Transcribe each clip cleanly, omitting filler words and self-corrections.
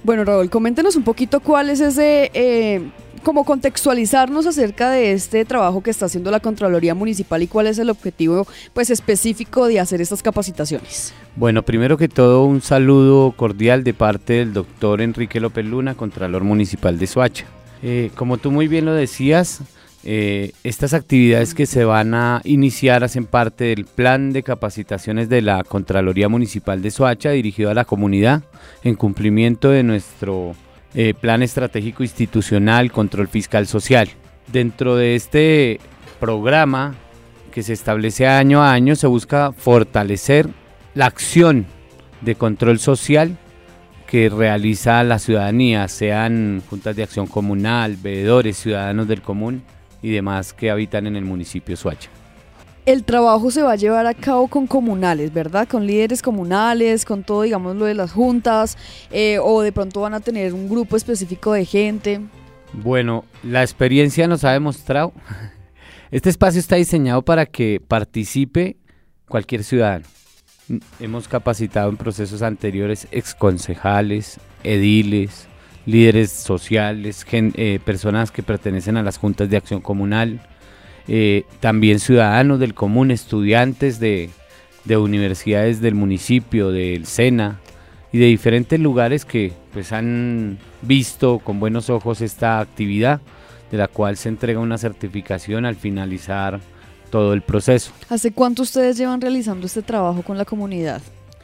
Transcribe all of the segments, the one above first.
Bueno, Raúl, coméntenos un poquito cuál es ese, como contextualizarnos acerca de este trabajo que está haciendo la Contraloría Municipal y cuál es el objetivo pues específico de hacer estas capacitaciones. Bueno, primero que todo un saludo cordial de parte del doctor Enrique López Luna, Contralor Municipal de Soacha. Como tú muy bien lo decías, estas actividades que se van a iniciar hacen parte del plan de capacitaciones de la Contraloría Municipal de Soacha dirigido a la comunidad en cumplimiento de nuestro Plan Estratégico Institucional Control Fiscal Social. Dentro de este programa que se establece año a año se busca fortalecer la acción de control social que realiza la ciudadanía, sean juntas de acción comunal, veedores, ciudadanos del común y demás que habitan en el municipio de Soacha. El trabajo se va a llevar a cabo con comunales, ¿verdad? Con líderes comunales, con todo, digamos, lo de las juntas, o de pronto van a tener un grupo específico de gente. Bueno, la experiencia nos ha demostrado, este espacio está diseñado para que participe cualquier ciudadano. Hemos capacitado en procesos anteriores exconcejales, ediles, líderes sociales, personas que pertenecen a las juntas de acción comunal, también ciudadanos del común, estudiantes de universidades del municipio, del SENA y de diferentes lugares que pues han visto con buenos ojos esta actividad, de la cual se entrega una certificación al finalizar todo el proceso. ¿Hace cuánto ustedes llevan realizando este trabajo con la comunidad?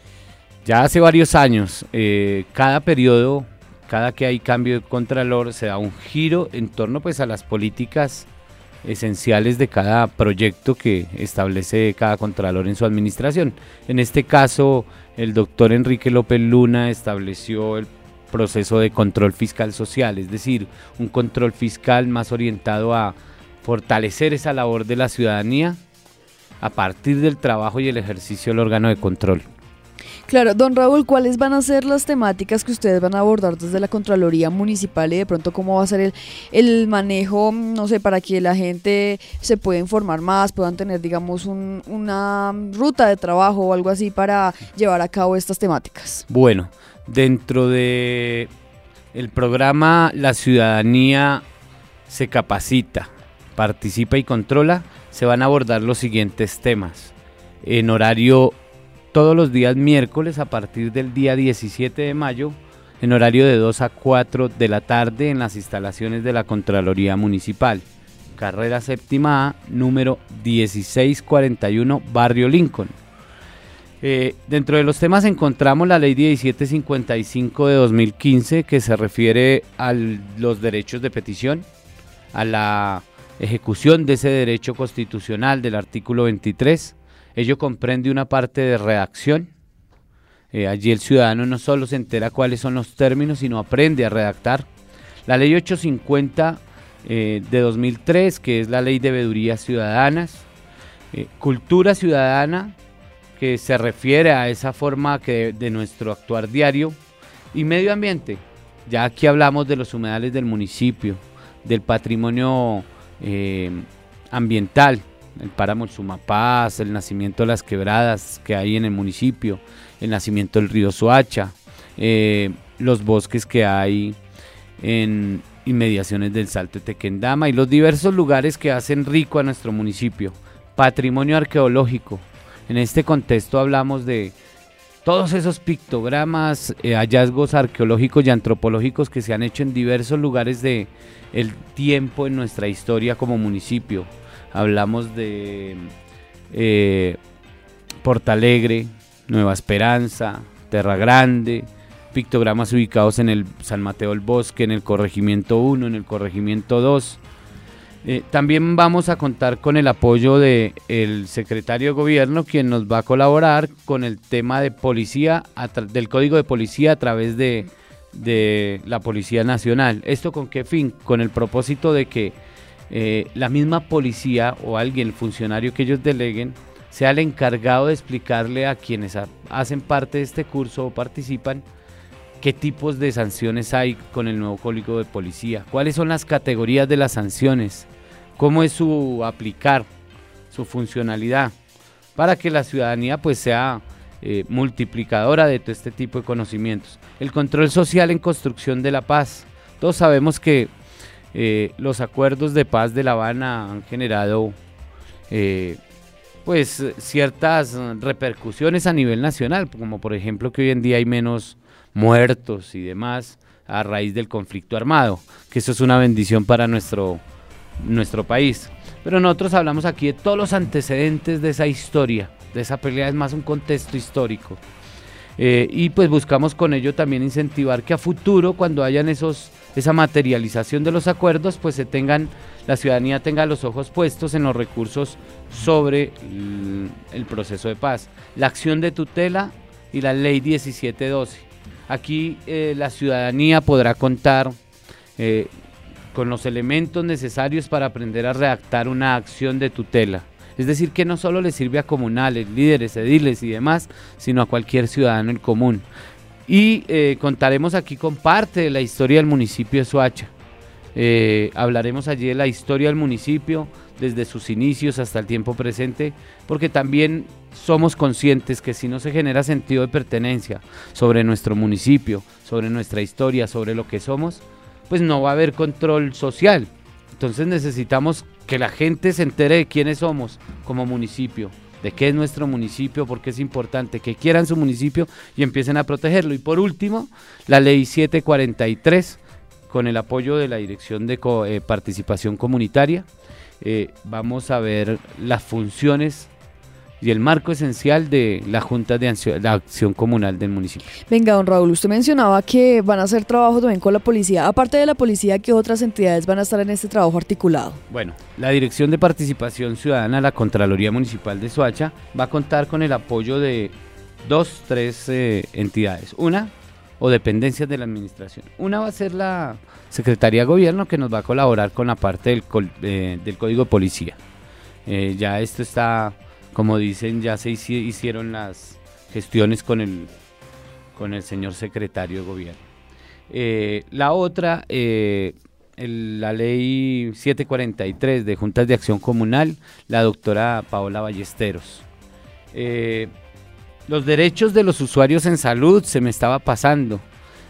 Ya hace varios años, cada periodo, cada que hay cambio de contralor, se da un giro en torno pues a las políticas esenciales de cada proyecto que establece cada contralor en su administración. En este caso, el doctor Enrique López Luna estableció el proceso de control fiscal social, es decir, un control fiscal más orientado a fortalecer esa labor de la ciudadanía a partir del trabajo y el ejercicio del órgano de control. Claro, don Raúl, ¿cuáles van a ser las temáticas que ustedes van a abordar desde la Contraloría Municipal y de pronto cómo va a ser el manejo, no sé, para que la gente se pueda informar más, puedan tener, digamos, una ruta de trabajo o algo así para llevar a cabo estas temáticas? Bueno, dentro de el programa La Ciudadanía se capacita, participa y controla, se van a abordar los siguientes temas en horario todos los días miércoles a partir del día 17 de mayo, en horario de 2 a 4 de la tarde en las instalaciones de la Contraloría Municipal, carrera séptima A, número 1641, Barrio Lincoln. Dentro de los temas encontramos la Ley 1755 de 2015, que se refiere a los derechos de petición, a la ejecución de ese derecho constitucional del artículo 23. Ello comprende una parte de redacción. Allí el ciudadano no solo se entera cuáles son los términos, sino aprende a redactar. La ley 850 de 2003, que es la ley de veedurías ciudadanas. Cultura ciudadana, que se refiere a esa forma de nuestro actuar diario. Y medio ambiente, ya aquí hablamos de los humedales del municipio, del patrimonio ambiental, el páramo El Sumapaz, el nacimiento de las quebradas que hay en el municipio, el nacimiento del río Soacha, los bosques que hay en inmediaciones del Salto de Tequendama y los diversos lugares que hacen rico a nuestro municipio. Patrimonio arqueológico. En este contexto hablamos de todos esos pictogramas, hallazgos arqueológicos y antropológicos que se han hecho en diversos lugares del tiempo en nuestra historia como municipio. Hablamos de Portalegre, Nueva Esperanza, Terra Grande, pictogramas ubicados en el San Mateo del Bosque, en el corregimiento 1, en el corregimiento 2. También vamos a contar con el apoyo del secretario de Gobierno, quien nos va a colaborar con el tema de policía, del Código de Policía a través de la Policía Nacional. ¿Esto con qué fin? Con el propósito de que la misma policía o alguien, el funcionario que ellos deleguen, sea el encargado de explicarle a quienes hacen parte de este curso o participan qué tipos de sanciones hay con el nuevo Código de Policía, cuáles son las categorías de las sanciones, cómo es su aplicar, su funcionalidad, para que la ciudadanía pues sea multiplicadora de todo este tipo de conocimientos. El control social en construcción de la paz. Todos sabemos que los acuerdos de paz de La Habana han generado pues ciertas repercusiones a nivel nacional, como por ejemplo que hoy en día hay menos muertos y demás a raíz del conflicto armado, que eso es una bendición para nuestro país. Pero nosotros hablamos aquí de todos los antecedentes de esa historia, de esa pelea, es más un contexto histórico. Y pues buscamos con ello también incentivar que a futuro, cuando hayan esa materialización de los acuerdos, pues la ciudadanía tenga los ojos puestos en los recursos sobre el proceso de paz. La acción de tutela y la ley 1712. Aquí la ciudadanía podrá contar con los elementos necesarios para aprender a redactar una acción de tutela. Es decir, que no solo le sirve a comunales, líderes, ediles y demás, sino a cualquier ciudadano en común. Y contaremos aquí con parte de la historia del municipio de Soacha. Hablaremos allí de la historia del municipio, desde sus inicios hasta el tiempo presente, porque también somos conscientes que si no se genera sentido de pertenencia sobre nuestro municipio, sobre nuestra historia, sobre lo que somos, pues no va a haber control social. Entonces necesitamos que la gente se entere de quiénes somos como municipio, de qué es nuestro municipio, por qué es importante, que quieran su municipio y empiecen a protegerlo. Y por último, la ley 743, con el apoyo de la Dirección de Participación Comunitaria, vamos a ver las funciones y el marco esencial de la Junta de Acción Comunal del municipio. Venga, don Raúl, usted mencionaba que van a hacer trabajo también con la policía. Aparte de la policía, ¿qué otras entidades van a estar en este trabajo articulado? Bueno, la Dirección de Participación Ciudadana, la Contraloría Municipal de Soacha, va a contar con el apoyo de tres entidades. Una, o dependencias de la administración. Una va a ser la Secretaría de Gobierno, que nos va a colaborar con la parte del Código de Policía. Ya esto está... Como dicen, ya se hicieron las gestiones con el señor secretario de gobierno. La otra, la ley 743 de Juntas de Acción Comunal, la doctora Paola Ballesteros. Los derechos de los usuarios en salud, se me estaba pasando.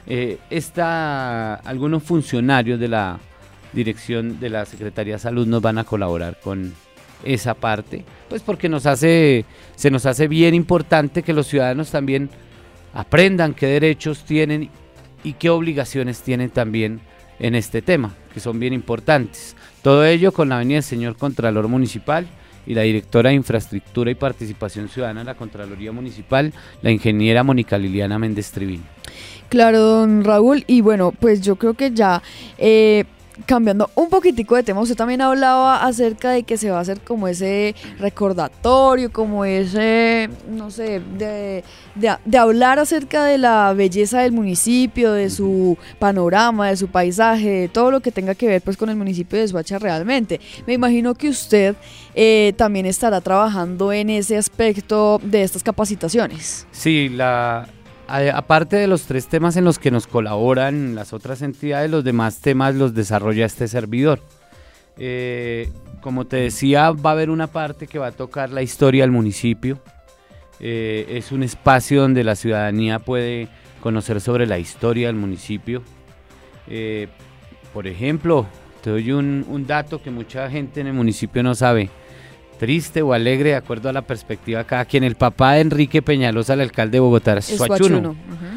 Algunos funcionarios de la dirección de la Secretaría de Salud nos van a colaborar con esa parte, pues porque se nos hace bien importante que los ciudadanos también aprendan qué derechos tienen y qué obligaciones tienen también en este tema, que son bien importantes. Todo ello con la venida del señor Contralor Municipal y la directora de Infraestructura y Participación Ciudadana de la Contraloría Municipal, la ingeniera Mónica Liliana Méndez Triviño. Claro, don Raúl, y bueno, pues yo creo que ya... cambiando un poquitico de tema, usted también hablaba acerca de que se va a hacer como ese recordatorio, como ese, no sé, de hablar acerca de la belleza del municipio, de su panorama, de su paisaje, de todo lo que tenga que ver pues con el municipio de Soacha realmente. Me imagino que usted también estará trabajando en ese aspecto de estas capacitaciones. Sí, aparte de los 3 temas en los que nos colaboran las otras entidades, los demás temas los desarrolla este servidor. Como te decía, va a haber una parte que va a tocar la historia del municipio. Es un espacio donde la ciudadanía puede conocer sobre la historia del municipio. Por ejemplo, te doy un dato que mucha gente en el municipio no sabe. Triste o alegre, de acuerdo a la perspectiva de cada quien. El papá de Enrique Peñalosa, el alcalde de Bogotá, es Soachuno.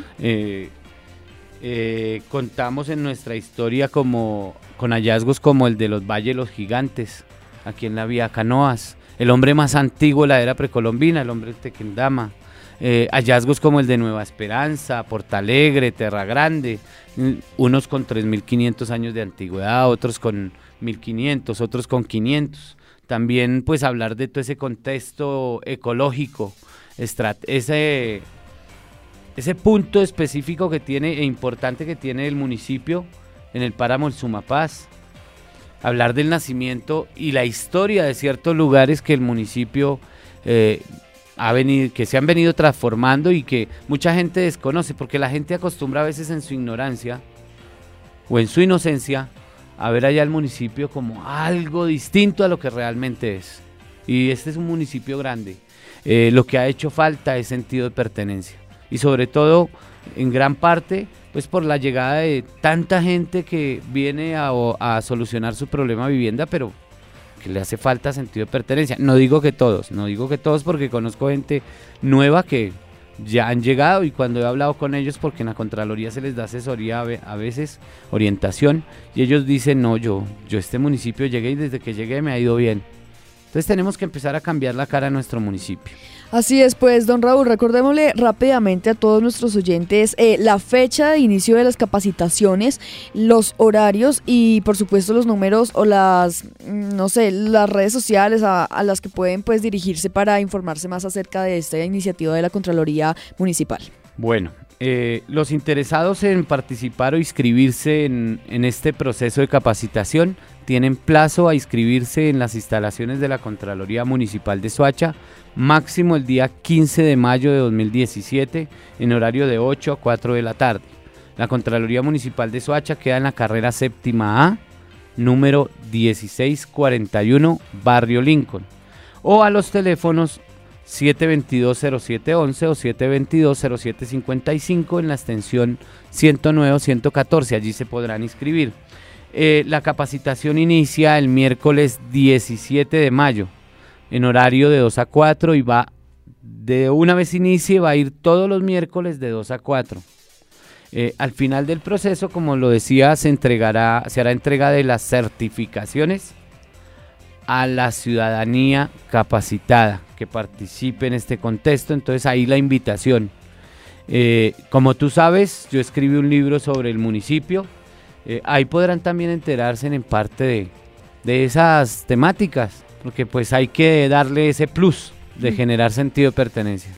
Contamos en nuestra historia con hallazgos como el de los Valles Los Gigantes, aquí en la vía Canoas, el hombre más antiguo de la era precolombina, el hombre de Tequendama. Hallazgos como el de Nueva Esperanza, Portalegre, Terra Grande, unos con 3.500 años de antigüedad, otros con 1.500, otros con 500. También pues hablar de todo ese contexto ecológico, ese punto específico que tiene e importante que tiene el municipio en el páramo del Sumapaz. Hablar del nacimiento y la historia de ciertos lugares que el municipio que se han venido transformando y que mucha gente desconoce, porque la gente acostumbra a veces en su ignorancia o en su inocencia a ver allá el municipio como algo distinto a lo que realmente es. Y este es un municipio grande. lo que ha hecho falta es sentido de pertenencia. Y sobre todo, en gran parte, pues por la llegada de tanta gente que viene a solucionar su problema de vivienda, pero que le hace falta sentido de pertenencia. No digo que todos porque conozco gente nueva que ya han llegado, y cuando he hablado con ellos, porque en la Contraloría se les da asesoría a veces, orientación, y ellos dicen, no, yo este municipio llegué y desde que llegué me ha ido bien. Entonces tenemos que empezar a cambiar la cara a nuestro municipio. Así es, pues, don Raúl, recordémosle rápidamente a todos nuestros oyentes la fecha de inicio de las capacitaciones, los horarios y, por supuesto, los números o las redes sociales a las que pueden, pues, dirigirse para informarse más acerca de esta iniciativa de la Contraloría Municipal. Bueno, los interesados en participar o inscribirse en este proceso de capacitación tienen plazo a inscribirse en las instalaciones de la Contraloría Municipal de Soacha, máximo el día 15 de mayo de 2017, en horario de 8 a 4 de la tarde. La Contraloría Municipal de Soacha queda en la carrera séptima A, número 1641, Barrio Lincoln, o a los teléfonos 722-0711 o 722-0755 en la extensión 109 o 114, allí se podrán inscribir. La capacitación inicia el miércoles 17 de mayo en horario de 2 a 4 y va, de una vez inicie, va a ir todos los miércoles de 2 a 4. Al final del proceso, como lo decía, se hará entrega de las certificaciones a la ciudadanía capacitada que participe en este contexto. Entonces ahí la invitación. Como tú sabes, yo escribí un libro sobre el municipio. Ahí podrán también enterarse en parte de esas temáticas, porque pues hay que darle ese plus de generar sentido de pertenencia.